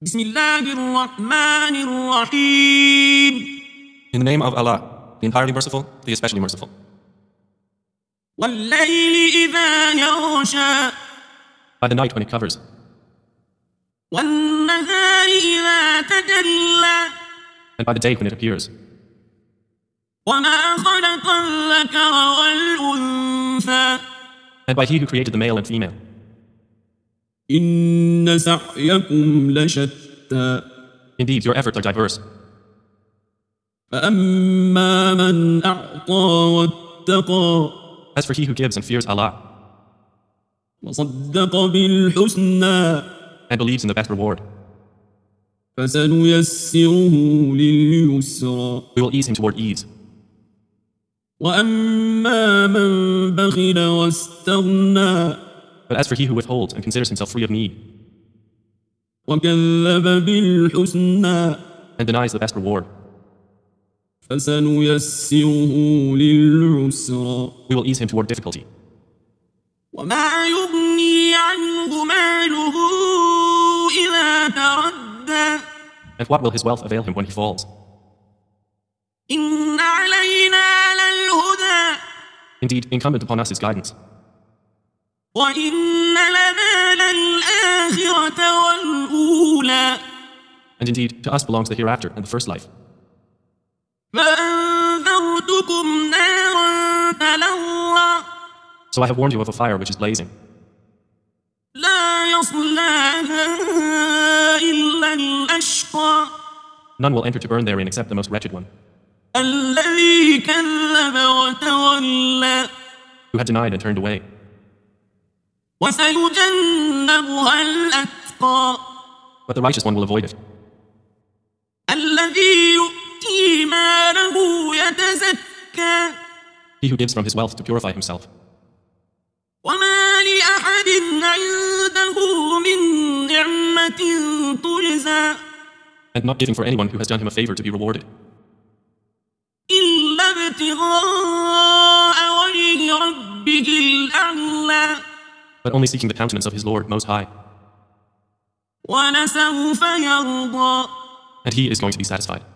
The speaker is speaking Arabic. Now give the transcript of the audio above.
بسم الله الرحمن الرحيم. In the name of Allah, the entirely merciful, the especially merciful. والليل إذا يغشى By the night when it covers, والنهار إذا تجلى and by the day when it appears, وما خلق الذكر والأنثى and by He who created the male and female. إن سعيكم لشتى Indeed, your efforts are diverse. فأما من أعطى واتقى As for he who gives and fears Allah, وصدق بالحسنى and believes in the best reward, فسنيسره لليسرى we will ease him toward ease. وأما من بخل واستغنى But as for he who withholds and considers himself free of need, وكذب بالحسنى and denies the best reward, فسنيسره للعسرى we will ease him toward difficulty. وما يغني عنه ماله إذا تردى And what will his wealth avail him when he falls? إن علينا للهدى Indeed, incumbent upon us is guidance. وإن لنا للآخرة والأولى And indeed, to us belongs the hereafter and the first life. فأنذرتكم نارا تلظى So I have warned you of a fire which is blazing. لا يصلاها إلا الأشقى None will enter to burn therein except the most wretched one, الذي كذب وتولى who had denied and turned away. وسيجنبها الأتقى But the righteous one will avoid it, الذي يؤتي ماله يتزكى he who gives from his wealth to purify himself. وما لأحد عنده من نعمة تجزى And not giving for anyone who has done him a favor to be rewarded, إلا ابتغاء وجه ربه الأعلى but only seeking the countenance of his Lord Most High. ولسوف يرضى And he is going to be satisfied.